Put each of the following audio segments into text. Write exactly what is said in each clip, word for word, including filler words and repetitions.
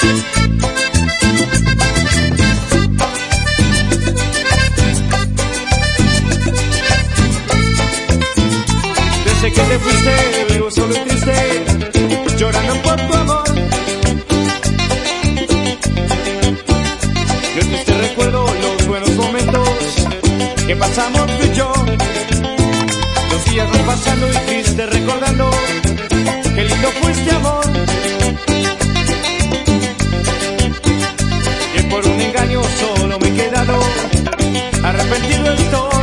Desde que te fuiste, vivo solo y triste, llorando por tu amor. Yo triste recuerdo los buenos momentos que pasamos tú y yo. Los días van pasando y triste recordando qué lindo fue este amor. Que por un engaño solo me he quedado, arrepentido estoy.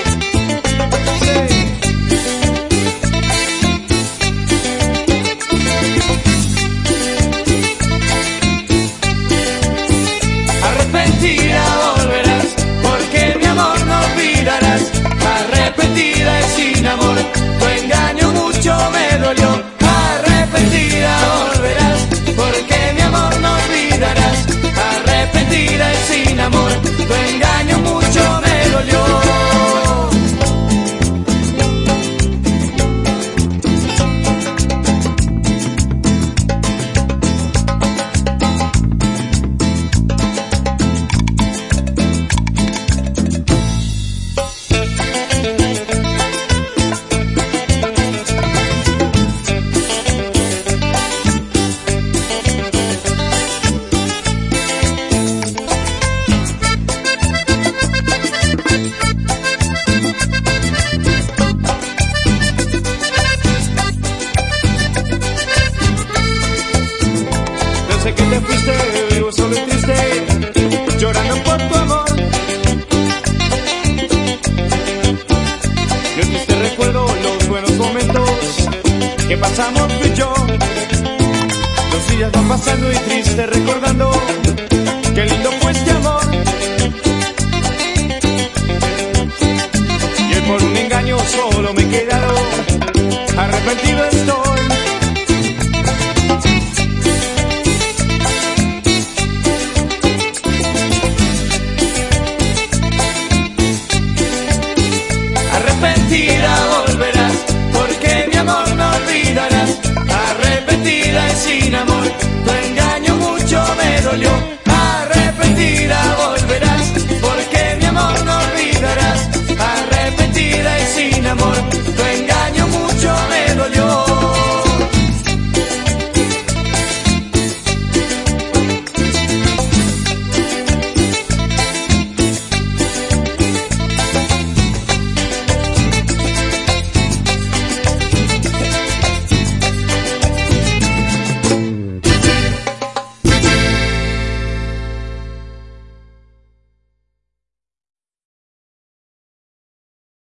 Arrepentida volverás, porque mi amor no olvidarás. Arrepentida y sin amor, tu engaño mucho me dolió. Arrepentida volverás, porque mi amor no olvidarás. Arrepentida y sin amor, tu engaño mucho me dolió. Desde que te fuiste, vivo solo y triste, llorando por tu amor. Yo triste recuerdo los buenos momentos que pasamos tú y yo. Los días van pasando y triste recordando qué lindo fue este amor. Y por un engaño solo me he quedado, arrepentido estoy.